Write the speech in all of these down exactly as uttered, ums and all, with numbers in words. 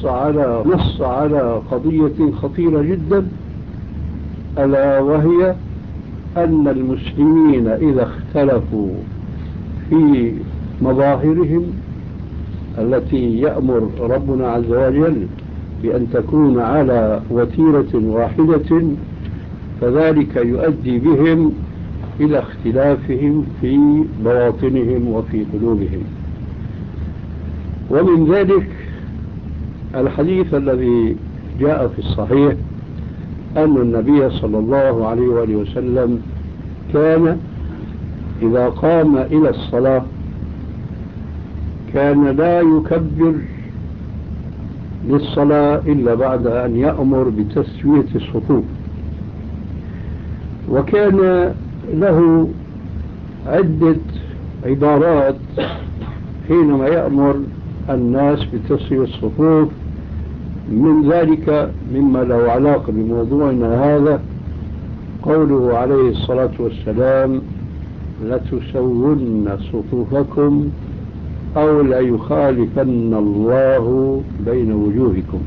نص على نص على قضية خطيرة جدا، ألا وهي أن المسلمين إذا اختلفوا في مظاهرهم التي يأمر ربنا عز وجل بأن تكون على وتيرة واحدة، فذلك يؤدي بهم إلى اختلافهم في بواطنهم وفي قلوبهم. ومن ذلك الحديث الذي جاء في الصحيح أن النبي صلى الله عليه وآله وسلم كان إذا قام إلى الصلاة كان لا يكبر للصلاة إلا بعد أن يأمر بتسوية الصفوف، وكان له عدة عبارات حينما يأمر الناس بتسوية الصفوف. من ذلك مما له علاقة بموضوعنا هذا قوله عليه الصلاة والسلام: لتسون صفوفكم أو ليخالفن الله بين وجوهكم.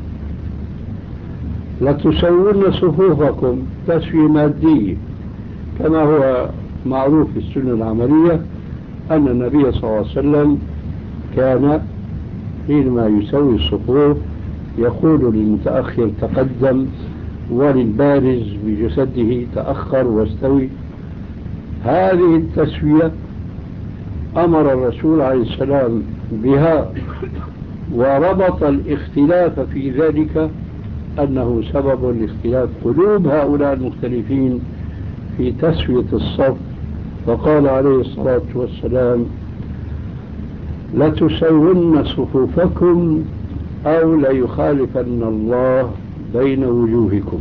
لتسون صفوفكم تسوية مادية، كما هو معروف في السنة العملية أن النبي صلى الله عليه وسلم كان حينما يسوي الصفوف يقول للمتأخر تقدم، وللبارز بجسده تأخر واستوي. هذه التسوية أمر الرسول عليه السلام بها، وربط الاختلاف في ذلك أنه سبب لاختلاف قلوب هؤلاء المختلفين في تسوية الصف، فقال عليه الصلاة والسلام: لتسون صفوفكم أو ليخالفن الله بين وجوهكم.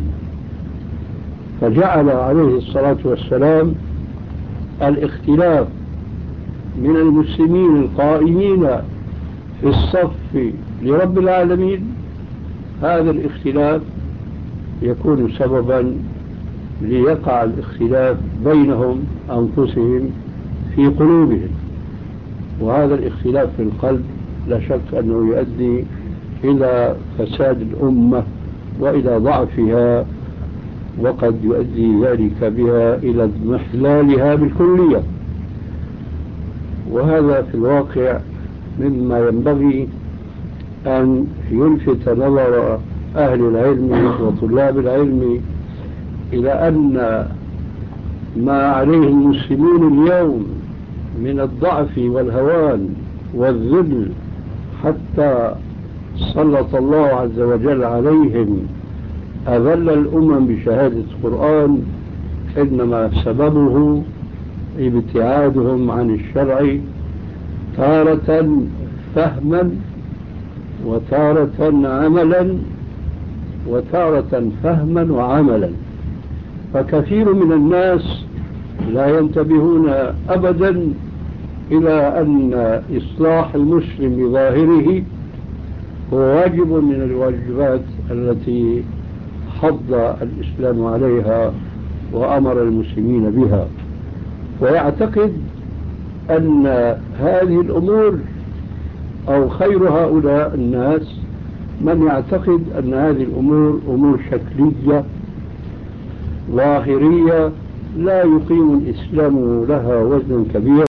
فجعل عليه الصلاة والسلام الاختلاف من المسلمين القائمين في الصف لرب العالمين، هذا الاختلاف يكون سببا ليقع الاختلاف بينهم أنفسهم في قلوبهم، وهذا الاختلاف في القلب لا شك أنه يؤدي إلى فساد الأمة وإلى ضعفها، وقد يؤدي ذلك بها إلى اضمحلالها بالكلية. وهذا في الواقع مما ينبغي أن يلفت نظر أهل العلم وطلاب العلم إلى أن ما عليه المسلمون اليوم من الضعف والهوان والذل، حتى سلط الله عز وجل عليهم أذل الأمم بشهادة القرآن، إنما سببه ابتعادهم عن الشرع تارة فهما وتارة عملا وتارة فهما وعملا. فكثير من الناس لا ينتبهون أبدا إلى أن إصلاح المسلم بظاهره هو واجب من الواجبات التي حض الإسلام عليها وأمر المسلمين بها، ويعتقد أن هذه الأمور أو خير هؤلاء الناس من يعتقد أن هذه الأمور أمور شكلية ظاهرية لا يقيم الإسلام لها وزنا كبيرا.